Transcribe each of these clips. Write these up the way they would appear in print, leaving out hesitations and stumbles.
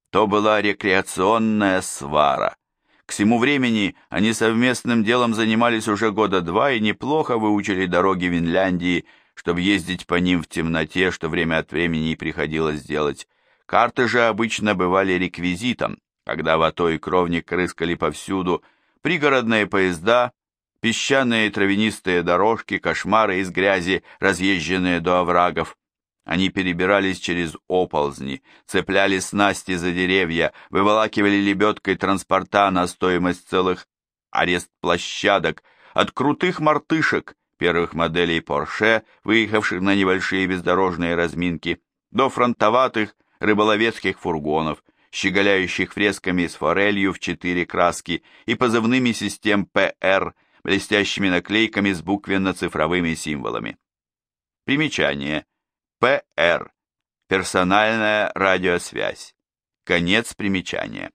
То была рекреационная свара. К сему времени они совместным делом занимались уже года два и неплохо выучили дороги Винляндии, чтобы ездить по ним в темноте, что время от времени и приходилось делать. Карты же обычно бывали реквизитом, когда Вато и Кровник рыскали повсюду, пригородные поезда, песчаные травянистые дорожки, кошмары из грязи, разъезженные до оврагов. Они перебирались через оползни, цепляли снасти за деревья, выволакивали лебедкой транспорта на стоимость целых арест-площадок, от крутых мартышек, первых моделей Порше, выехавших на небольшие бездорожные разминки, до фронтоватых рыболовецких фургонов, щеголяющих фресками с форелью в 4 краски и позывными систем ПР, блестящими наклейками с буквенно-цифровыми символами. Примечание. ПР. Персональная радиосвязь. Конец примечания.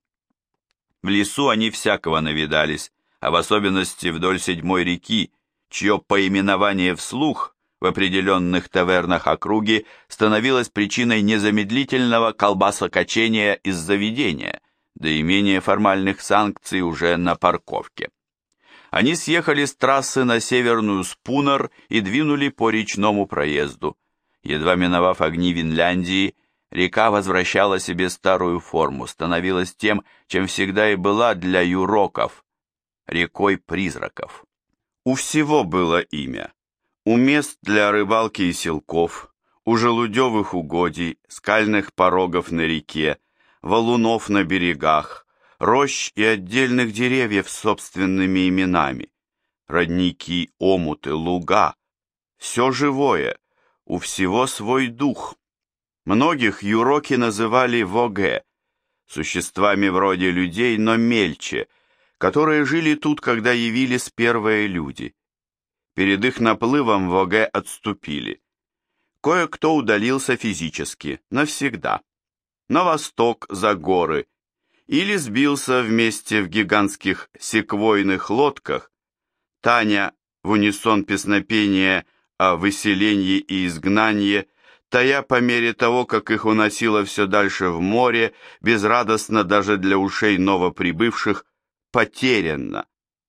В лесу они всякого навидались, а в особенности вдоль 7-й реки, чье поименование вслух в определенных тавернах округи становилось причиной незамедлительного колбасокачения из заведения, до имения формальных санкций уже на парковке. Они съехали с трассы на северную Спунер и двинули по речному проезду. Едва миновав огни Винляндии, река возвращала себе старую форму, становилась тем, чем всегда и была для юроков – рекой призраков. У всего было имя. У мест для рыбалки и селков, у желудевых угодий, скальных порогов на реке, валунов на берегах, рощ и отдельных деревьев с собственными именами, родники, омуты, луга – все живое. У всего свой дух. Многих юроки называли воге, существами вроде людей, но мельче, которые жили тут, когда явились первые люди. Перед их наплывом воге отступили. Кое-кто удалился физически, навсегда, на восток, за горы, или сбился вместе в гигантских секвойных лодках. Таня в унисон песнопения о выселении и изгнании, тая по мере того, как их уносило все дальше в море, безрадостно даже для ушей новоприбывших, потерянно.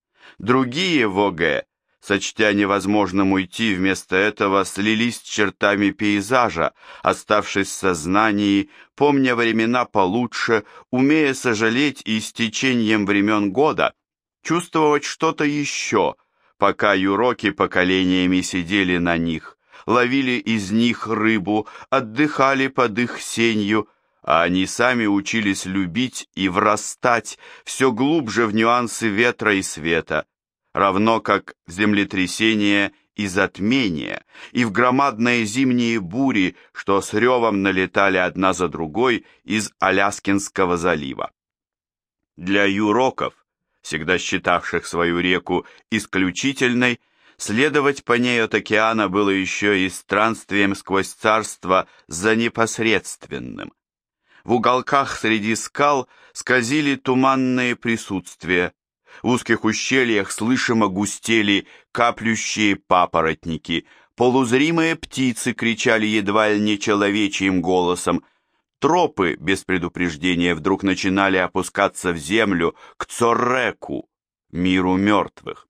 Другие ВОГ, сочтя невозможным уйти, вместо этого слились с чертами пейзажа, оставшись в сознании, помня времена получше, умея сожалеть и с течением времен года чувствовать что-то еще, пока юроки поколениями сидели на них, ловили из них рыбу, отдыхали под их сенью, а они сами учились любить и врастать все глубже в нюансы ветра и света, равно как в землетрясения и затмения, и в громадные зимние бури, что с ревом налетали одна за другой из Аляскинского залива. Для юроков, всегда считавших свою реку исключительной, следовать по ней от океана было еще и странствием сквозь царство за непосредственным. В уголках среди скал скользили туманные присутствия, в узких ущельях слышимо густели каплющие папоротники, полузримые птицы кричали едва ли не человечьим голосом, тропы без предупреждения вдруг начинали опускаться в землю к Цорреку, миру мертвых.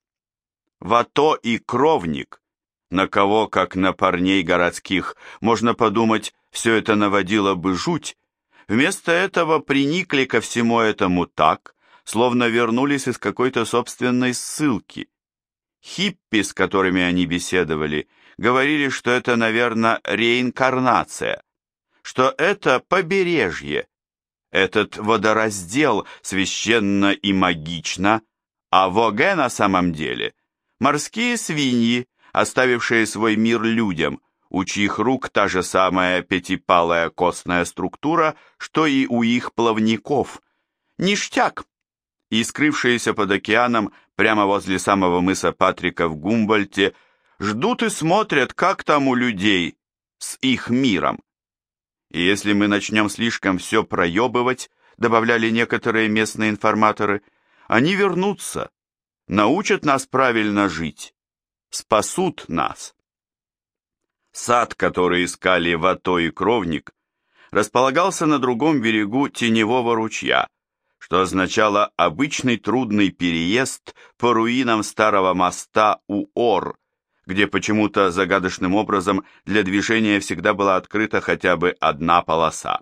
Вато и Кровник, на кого, как на парней городских, можно подумать, все это наводило бы жуть, вместо этого приникли ко всему этому так, словно вернулись из какой-то собственной ссылки. Хиппи, с которыми они беседовали, говорили, что это, наверное, реинкарнация, что это побережье, этот водораздел священно и магично, а Воге на самом деле морские свиньи, оставившие свой мир людям, у чьих рук та же самая пятипалая костная структура, что и у их плавников. Ништяк! И скрывшиеся под океаном прямо возле самого мыса Патрика в Гумбольдте ждут и смотрят, как там у людей с их миром. И если мы начнем слишком все проебывать, добавляли некоторые местные информаторы, они вернутся, научат нас правильно жить, спасут нас. Сад, который искали Вато и Кровник, располагался на другом берегу теневого ручья, что означало обычный трудный переезд по руинам старого моста Уор, где почему-то загадочным образом для движения всегда была открыта хотя бы одна полоса.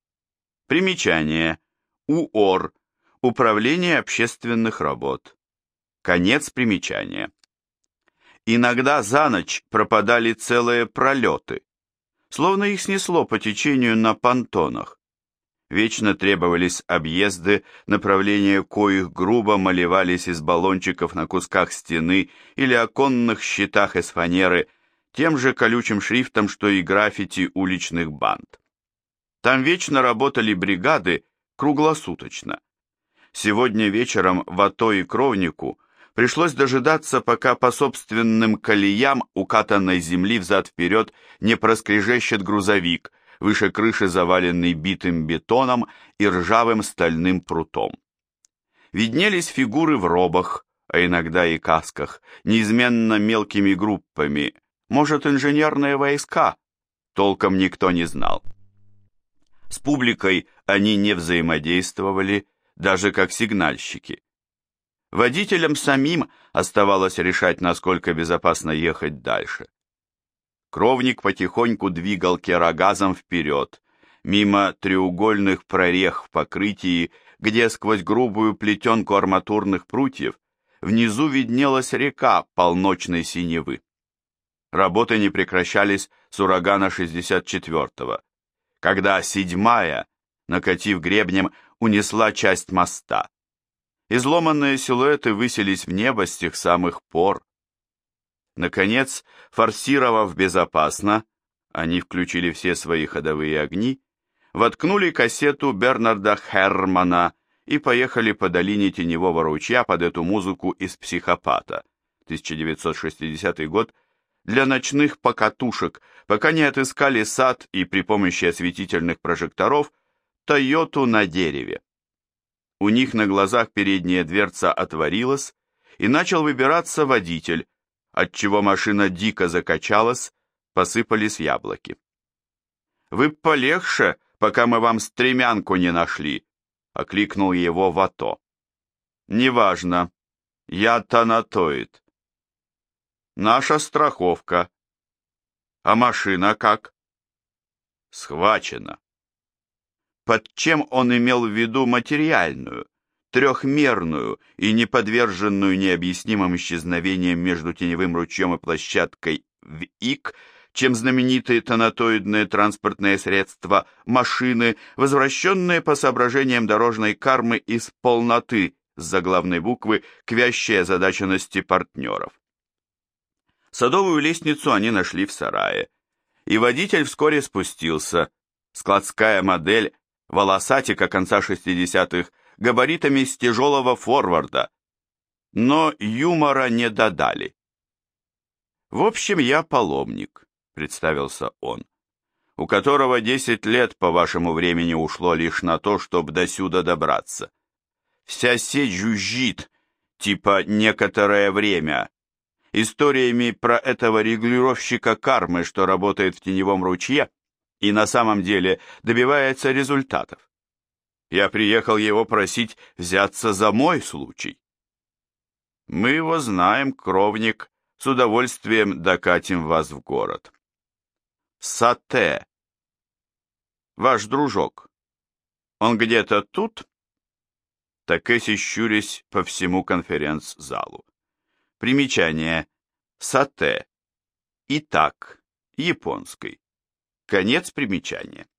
Примечание. УОР. Управление общественных работ. Конец примечания. Иногда за ночь пропадали целые пролеты, словно их снесло по течению на понтонах. Вечно требовались объезды, направления коих грубо малевались из баллончиков на кусках стены или оконных щитах из фанеры тем же колючим шрифтом, что и граффити уличных банд. Там вечно работали бригады круглосуточно. Сегодня вечером Вато и Кровнику пришлось дожидаться, пока по собственным колеям укатанной земли взад-вперед не проскрежещет грузовик, выше крыши заваленный битым бетоном и ржавым стальным прутом. Виднелись фигуры в робах, а иногда и касках, неизменно мелкими группами, может, инженерные войска, толком никто не знал. С публикой они не взаимодействовали, даже как сигнальщики. Водителям самим оставалось решать, насколько безопасно ехать дальше. Кровник потихоньку двигал керогазом вперед, мимо треугольных прорех в покрытии, где сквозь грубую плетенку арматурных прутьев внизу виднелась река полночной синевы. Работы не прекращались с урагана 64-го, когда 7-я, накатив гребнем, унесла часть моста. Изломанные силуэты высились в небо с тех самых пор. Наконец, форсировав безопасно, они включили все свои ходовые огни, воткнули кассету Бернарда Хермана и поехали по долине Теневого ручья под эту музыку из «Психопата», 1960 год, для ночных покатушек, пока не отыскали сад и при помощи осветительных прожекторов «Тойоту» на дереве. У них на глазах передняя дверца отворилась, и начал выбираться водитель, отчего машина дико закачалась, посыпались яблоки. «Вы полегче, пока мы вам стремянку не нашли», — окликнул его Вато. «Неважно, я танатоид». «Наша страховка». «А машина как?» «Схвачена». Под чем он имел в виду материальную, трехмерную и не подверженную необъяснимым исчезновениям между Теневым ручьем и площадкой в ИК, чем знаменитые тонатоидные транспортные средства, машины, возвращенные по соображениям дорожной кармы из полноты с заглавной буквы к вящей озадаченности партнеров. Садовую лестницу они нашли в сарае, и водитель вскоре спустился, складская модель, волосатика конца 60-х, габаритами с тяжелого форварда, но юмора не додали. «В общем, я паломник», — представился он, «у которого 10 лет по вашему времени ушло лишь на то, чтобы досюда добраться. Вся сеть жужжит, типа некоторое время, историями про этого регулировщика кармы, что работает в Теневом ручье, и на самом деле добивается результатов. Я приехал его просить взяться за мой случай. Мы его знаем, Кровник, с удовольствием докатим вас в город. Сате. Ваш дружок. Он где-то тут? Такэси щурясь по всему конференц-залу. Примечание. Сате. Итак, японской. Конец примечания.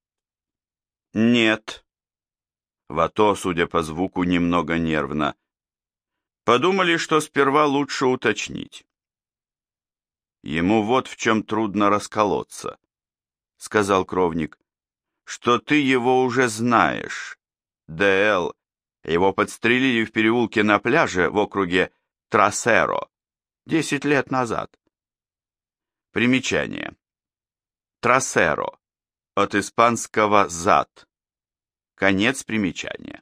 Нет. Вато, судя по звуку, немного нервно. Подумали, что сперва лучше уточнить. Ему вот в чем трудно расколоться, сказал Кровник, что ты его уже знаешь. ДЛ. Его подстрелили в переулке на пляже в округе Трасеро 10 лет назад. Примечание. Трасеро. От испанского «зад». Конец примечания.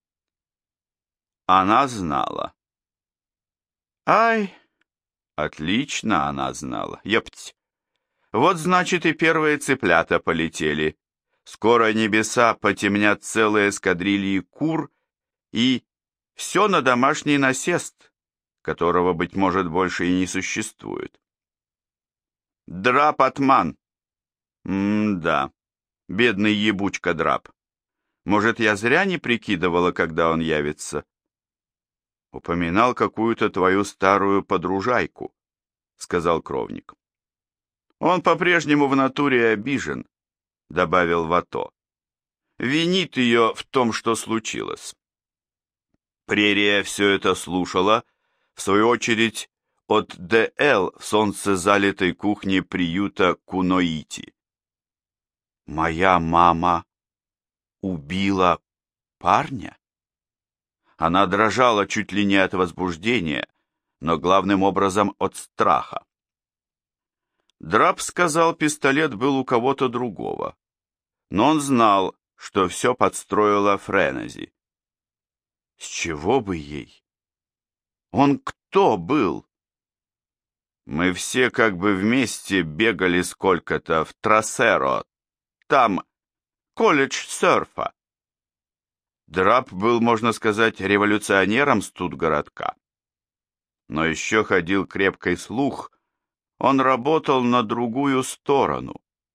Она знала. Ай, отлично она знала. Ёпть. Вот значит и первые цыплята полетели. Скоро небеса потемнят целые эскадрильи кур, и все на домашний насест, которого, быть может, больше и не существует. Драп-атман. Да, бедный ебучка-драп. Может, я зря не прикидывала, когда он явится? Упоминал какую-то твою старую подружайку, сказал Кровник. Он по-прежнему в натуре обижен, добавил Вато. Винит ее в том, что случилось. Прерия все это слушала, в свою очередь, от Д.Л. в солнцезалитой кухне приюта Куноити. «Моя мама убила парня?» Она дрожала чуть ли не от возбуждения, но главным образом от страха. Драп сказал, пистолет был у кого-то другого, но он знал, что все подстроила Френези. С чего бы ей? Он кто был? Мы все как бы вместе бегали сколько-то в Трасеро. Там колледж серфа. Драп был, можно сказать, революционером студгородка. Но еще ходил крепкий слух, он работал на другую сторону.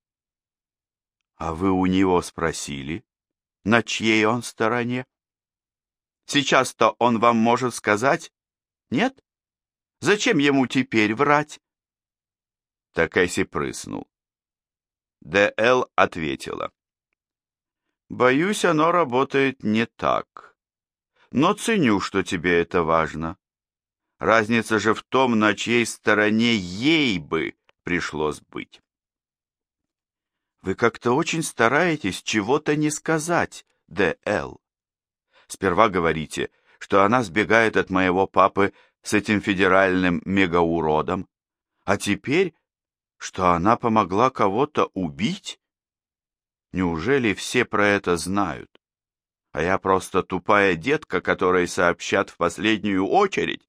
А вы у него спросили, на чьей он стороне? Сейчас-то он вам может сказать? Нет? Зачем ему теперь врать? Такэси прыснул. Д.Л. ответила. Боюсь, оно работает не так. Но ценю, что тебе это важно. Разница же в том, на чьей стороне ей бы пришлось быть. Вы как-то очень стараетесь чего-то не сказать, Д.Л. Сперва говорите, что она сбегает от моего папы с этим федеральным мегауродом, а теперь, что она помогла кого-то убить? Неужели все про это знают? А я просто тупая детка, которой сообщат в последнюю очередь?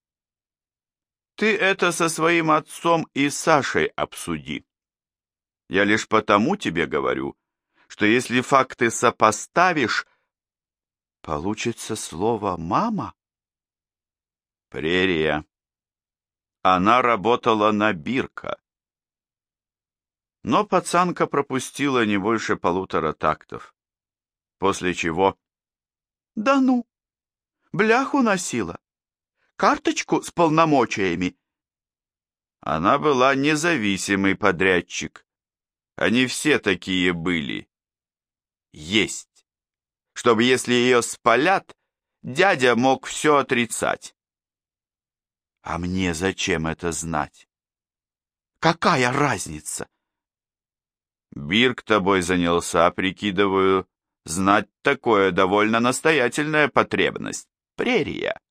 Ты это со своим отцом и Сашей обсуди. Я лишь потому тебе говорю, что если факты сопоставишь, получится слово «мама»? Прерия. Она работала на Бирка. Но пацанка пропустила не больше 1,5 тактов. После чего... Да ну! Бляху носила. Карточку с полномочиями. Она была независимый подрядчик. Они все такие были. Есть. Чтобы, если ее спалят, дядя мог все отрицать. А мне зачем это знать? Какая разница? Бирк тобой занялся, прикидываю. Знать такое довольно настоятельная потребность. Прерия.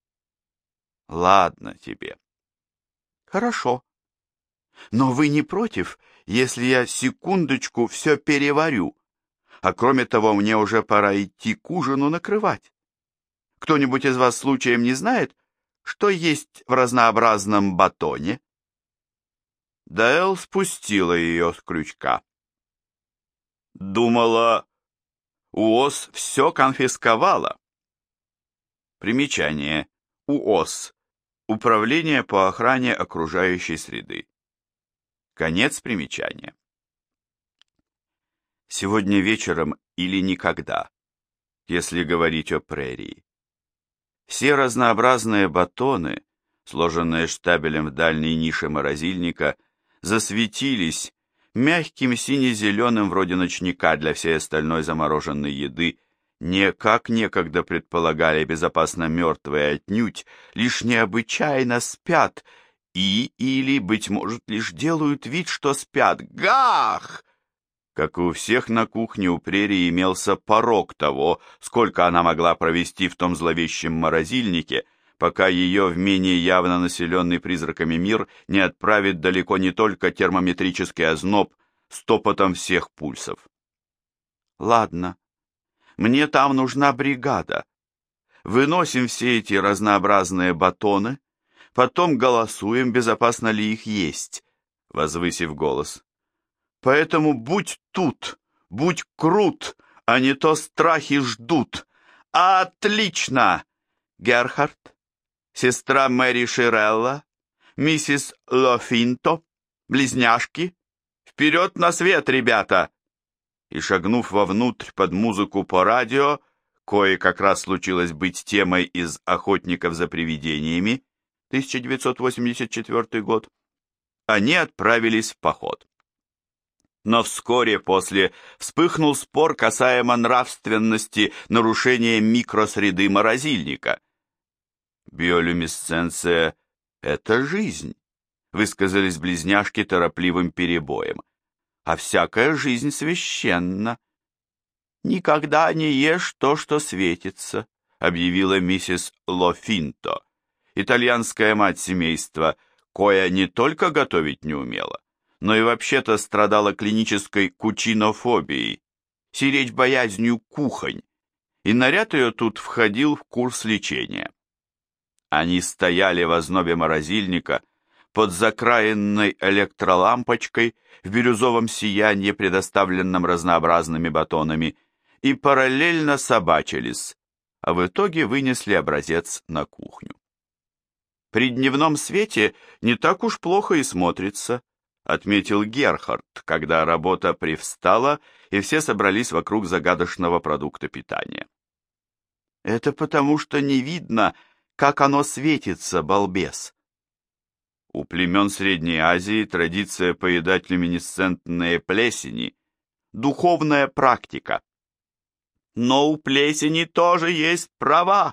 Ладно тебе. Хорошо. Но вы не против, если я секундочку все переварю? А кроме того, мне уже пора идти к ужину накрывать. Кто-нибудь из вас случаем не знает, что есть в разнообразном батоне? Даэл спустила ее с крючка. Думала, УОС все конфисковала. Примечание. УОС. Управление по охране окружающей среды. Конец примечания. Сегодня вечером или никогда, если говорить о прерии. Все разнообразные батоны, сложенные штабелем в дальней нише морозильника, засветились мягким сине-зеленым вроде ночника для всей остальной замороженной еды, не как некогда предполагали безопасно мертвые отнюдь, лишь необычайно спят или, быть может, лишь делают вид, что спят. Гах! Как и у всех на кухне, у прерии имелся порог того, сколько она могла провести в том зловещем морозильнике, пока ее в менее явно населенный призраками мир не отправит далеко не только термометрический озноб с топотом всех пульсов. Ладно, мне там нужна бригада. Выносим все эти разнообразные батоны, потом голосуем, безопасно ли их есть, возвысив голос. Поэтому будь тут, Будь крут, а не то страхи ждут. Отлично! Герхард, сестра Мэри Ширелла, миссис Лофинто, близняшки. Вперед на свет, ребята! И, шагнув вовнутрь под музыку по радио, кое как раз случилось быть темой из «Охотников за привидениями», 1984 год, они отправились в поход. Но вскоре после вспыхнул спор касаемо нравственности нарушения микросреды морозильника. «Биолюминесценция — это жизнь», — высказались близняшки торопливым перебоем. «А всякая жизнь священна». «Никогда не ешь то, что светится», — объявила миссис Лофинто, итальянская мать семейства, коя не только готовить не умела, но и вообще-то страдала клинической кучинофобией, сиречь боязнью кухонь, и наряд ее тут входил в курс лечения. Они стояли в ознобе морозильника под закраенной электролампочкой в бирюзовом сиянии, предоставленном разнообразными батонами, и параллельно собачились, а в итоге вынесли образец на кухню. «При дневном свете не так уж плохо и смотрится», отметил Герхард, когда работа привстала, и все собрались вокруг загадочного продукта питания. «Это потому, что не видно, как оно светится, балбес». У племен Средней Азии традиция поедать люминесцентные плесени – духовная практика. Но у плесени тоже есть права.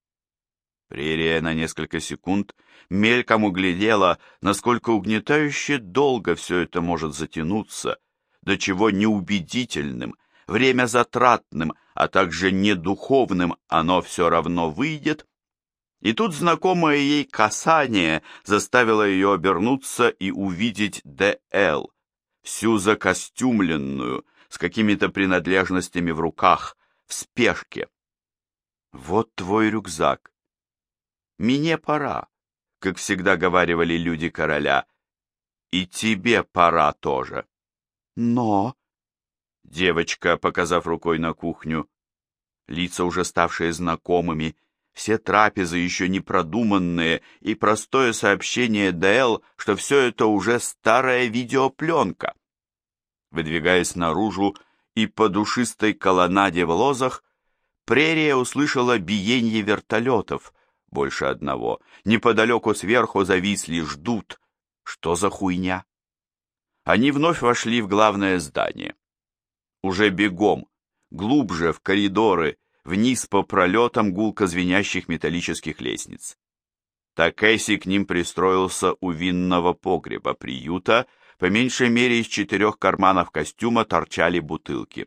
Прерия на несколько секунд мельком углядела, насколько угнетающе долго все это может затянуться, до чего неубедительным, время затратным, а также недуховным оно все равно выйдет. И тут знакомое ей касание заставило ее обернуться и увидеть Д.Л., всю закостюмленную, с какими-то принадлежностями в руках, в спешке. «Вот твой рюкзак. Мне пора», как всегда говаривали люди короля, «и тебе пора тоже». «Но...» Девочка, показав рукой на кухню, лица уже ставшие знакомыми, все трапезы еще не продуманные и простое сообщение Д.Л., что все это уже старая видеопленка. Выдвигаясь наружу и по душистой колоннаде в лозах, Прерия услышала биенье вертолетов, больше одного. Неподалеку сверху зависли, ждут. Что за хуйня? Они вновь вошли в главное здание. Уже бегом, глубже в коридоры, вниз по пролетам гулко звенящих металлических лестниц. Такэси к ним пристроился у винного погреба приюта, по меньшей мере из 4 карманов костюма торчали бутылки.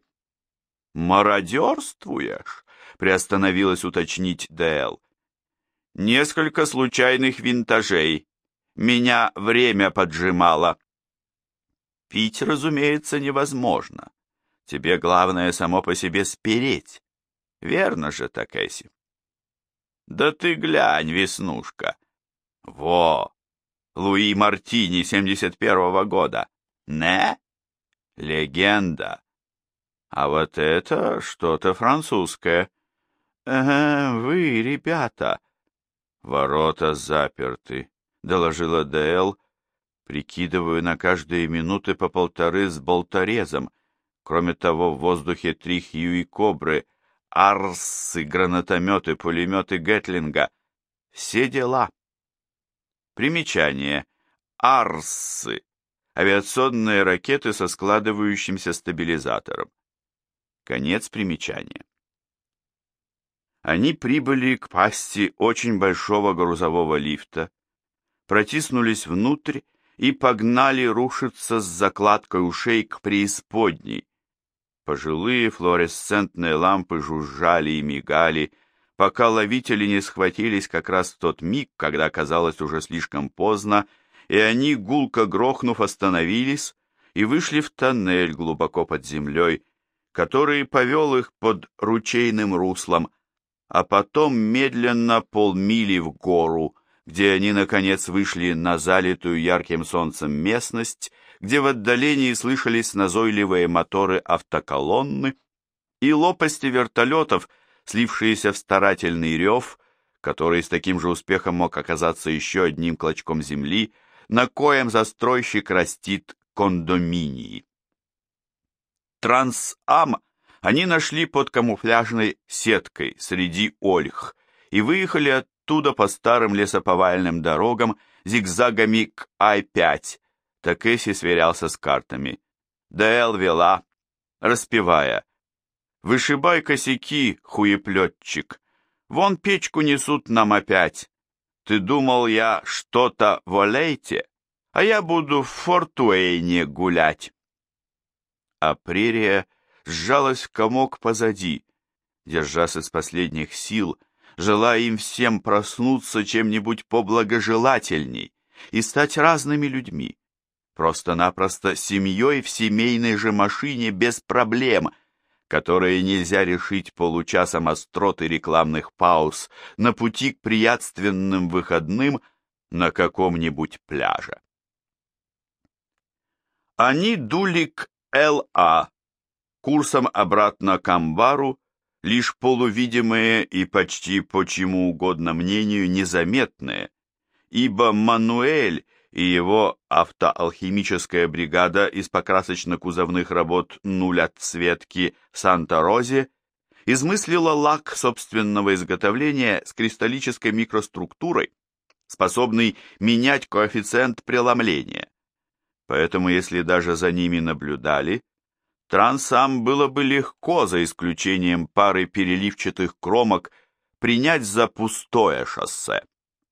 «Мародерствуешь?» — приостановилась уточнить Д.Л. «Несколько случайных винтажей. Меня время поджимало». «Пить, разумеется, невозможно. Тебе главное само по себе спереть. Верно же, Такэси?» «Да ты глянь, Веснушка. Во! Луи Мартини 71-го года. Не? Легенда. А вот это что-то французское. Вы, ребята». «Ворота заперты», — доложила Д.Л., прикидываю на каждые минуты по 1,5 с болторезом. Кроме того, в воздухе 3 Хьюи-Кобры, арсы, гранатометы, пулеметы Гетлинга. Все дела. Примечание. Арсы. Авиационные ракеты со складывающимся стабилизатором. Конец примечания. Они прибыли к пасти очень большого грузового лифта, протиснулись внутрь и погнали рушиться с закладкой ушей к преисподней. Пожилые флуоресцентные лампы жужжали и мигали, пока ловители не схватились как раз в тот миг, когда казалось уже слишком поздно, и они, гулко грохнув, остановились и вышли в тоннель глубоко под землей, который повел их под ручейным руслом, а потом медленно полмили в гору, где они, наконец, вышли на залитую ярким солнцем местность, где в отдалении слышались назойливые моторы автоколонны и лопасти вертолетов, слившиеся в старательный рев, который с таким же успехом мог оказаться еще одним клочком земли, на коем застройщик растит кондоминии. Трансам они нашли под камуфляжной сеткой среди ольх и выехали оттуда по старым лесоповальным дорогам зигзагами к Ай-5. Такеси сверялся с картами. ДЛ вела, распевая: «Вышибай косяки, хуеплетчик, вон печку несут нам опять. Ты думал, я что-то в Олейте, а я буду в Форт-Уэйне гулять». А прерия сжалась в комок позади, держась из последних сил, желая им всем проснуться чем-нибудь поблагожелательней и стать разными людьми, просто-напросто семьей в семейной же машине без проблем, которые нельзя решить получасом острот и рекламных пауз на пути к приятственным выходным на каком-нибудь пляже. Они дули к Л.А., курсом обратно к амбару, лишь полувидимые и почти по чему угодно мнению незаметные, ибо Мануэль и его автоалхимическая бригада из покрасочно-кузовных работ «Нуль отцветки» в Санта-Розе измыслила лак собственного изготовления с кристаллической микроструктурой, способный менять коэффициент преломления. Поэтому, если даже за ними наблюдали, Трансам было бы легко, за исключением пары переливчатых кромок, принять за пустое шоссе.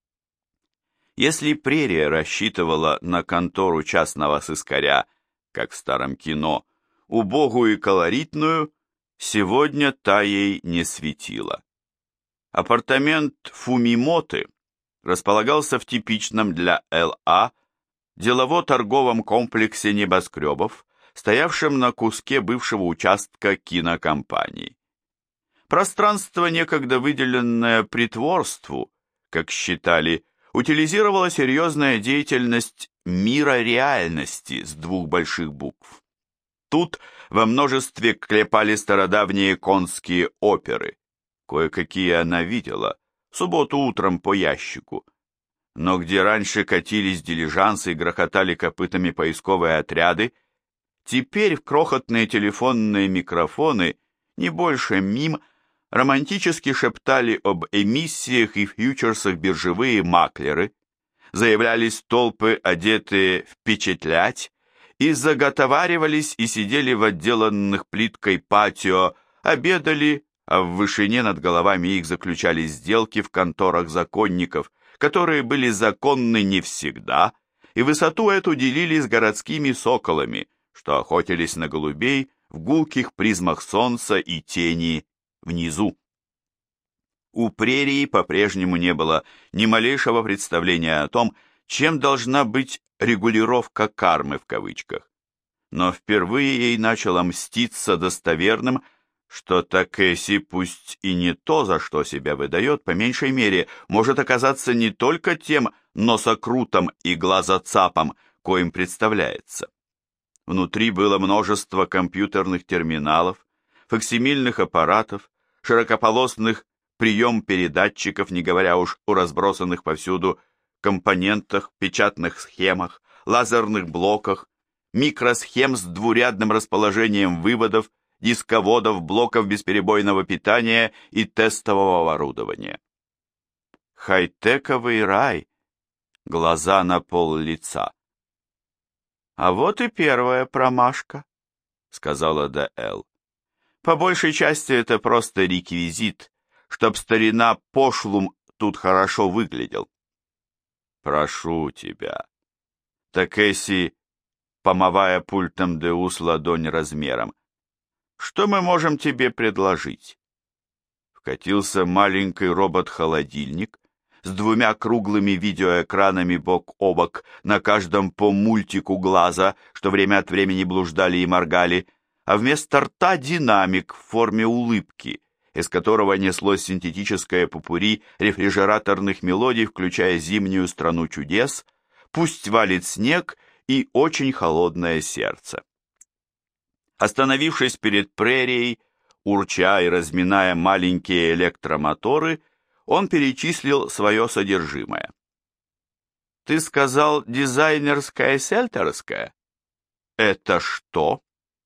Если прерия рассчитывала на контору частного сыскаря, как в старом кино, убогую и колоритную, сегодня та ей не светила. Апартамент Фумимоты располагался в типичном для Л.А. делово-торговом комплексе небоскребов, стоявшем на куске бывшего участка кинокомпании. Пространство, некогда выделенное притворству, как считали, утилизировала серьезная деятельность мира реальности с двух больших букв. Тут во множестве клепали стародавние конские оперы. Кое-какие она видела, в субботу утром по ящику. Но где раньше катились дилижансы и грохотали копытами поисковые отряды, теперь в крохотные телефонные микрофоны, не больше мим, романтически шептали об эмиссиях и фьючерсах биржевые маклеры, заявлялись толпы, одетые впечатлять, и заготоваривались и сидели в отделанных плиткой патио, обедали, а в вышине над головами их заключали сделки в конторах законников, которые были законны не всегда, и высоту эту делили с городскими соколами, что охотились на голубей в гулких призмах солнца и тени внизу. У прерии по-прежнему не было ни малейшего представления о том, чем должна быть регулировка кармы в кавычках. Но впервые ей начало мститься достоверным, что Такеси, пусть и не то, за что себя выдает, по меньшей мере, может оказаться не только тем носокрутом и глазоцапом, коим представляется. Внутри было множество компьютерных терминалов, факсимильных аппаратов, широкополосных прием-передатчиков, не говоря уж о разбросанных повсюду компонентах, печатных схемах, лазерных блоках, микросхем с двурядным расположением выводов, дисководов, блоков бесперебойного питания и тестового оборудования. Хай-тековый рай, глаза на пол лица. «А вот и первая промашка», — сказала Д.Л. «По большей части это просто реквизит, чтоб старина Пошлум тут хорошо выглядел». «Прошу тебя». Такеси, помывая пультом Деус ладонь размером. «Что мы можем тебе предложить?» Вкатился маленький робот-холодильник с двумя круглыми видеоэкранами бок о бок, на каждом по мультику глаза, что время от времени блуждали и моргали, а вместо рта динамик в форме улыбки, из которого неслось синтетическое попурри рефрижераторных мелодий, включая «Зимнюю страну чудес», «Пусть валит снег» и очень холодное сердце. Остановившись перед прерией, урча и разминая маленькие электромоторы, он перечислил свое содержимое. «Ты сказал дизайнерская сельтерская? Это что?»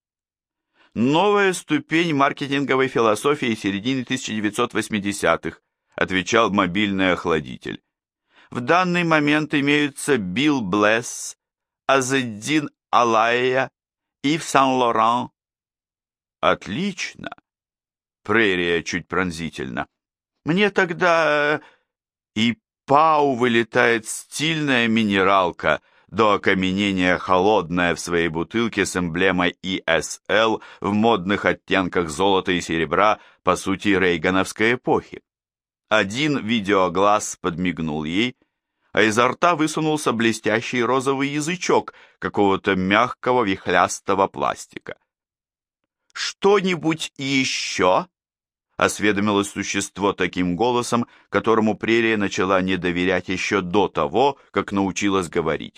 «Новая ступень маркетинговой философии середины 1980-х», отвечал мобильный охладитель. «В данный момент имеются Билл Блесс, Азеддин Алайя, Ив Сен-Лоран». «Отлично!» Прерия чуть пронзительно. «Мне тогда и Пау вылетает стильная минералка, до окаменения холодная в своей бутылке с эмблемой ESL в модных оттенках золота и серебра, по сути, рейгановской эпохи. Один видеоглаз подмигнул ей, а изо рта высунулся блестящий розовый язычок какого-то мягкого вихлястого пластика. «Что-нибудь еще?» — осведомилось существо таким голосом, которому прерия начала не доверять еще до того, как научилась говорить.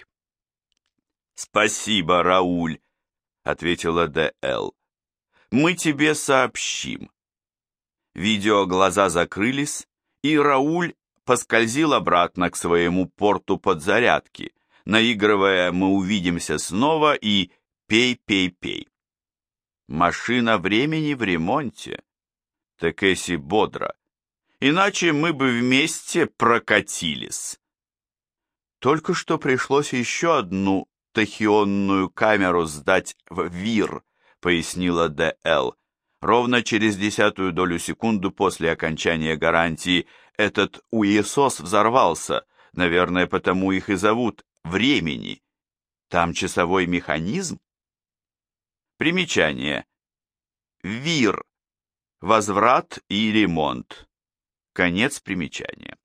«Спасибо, Рауль», — ответила Д.Л. «Мы тебе сообщим». Видеоглаза закрылись, и Рауль поскользил обратно к своему порту подзарядки, наигрывая «Мы увидимся снова» и «Пей, пей, пей». «Машина времени в ремонте», — Такеси бодро. «Иначе мы бы вместе прокатились». Только что пришлось еще одну тахионную камеру сдать в ВИР, пояснила Д.Л. Ровно через 0,1 долю секунды после окончания гарантии этот УЕСОС взорвался, наверное, потому их и зовут времени. Там часовой механизм. Примечание. ВИР. Возврат и ремонт. Конец примечания.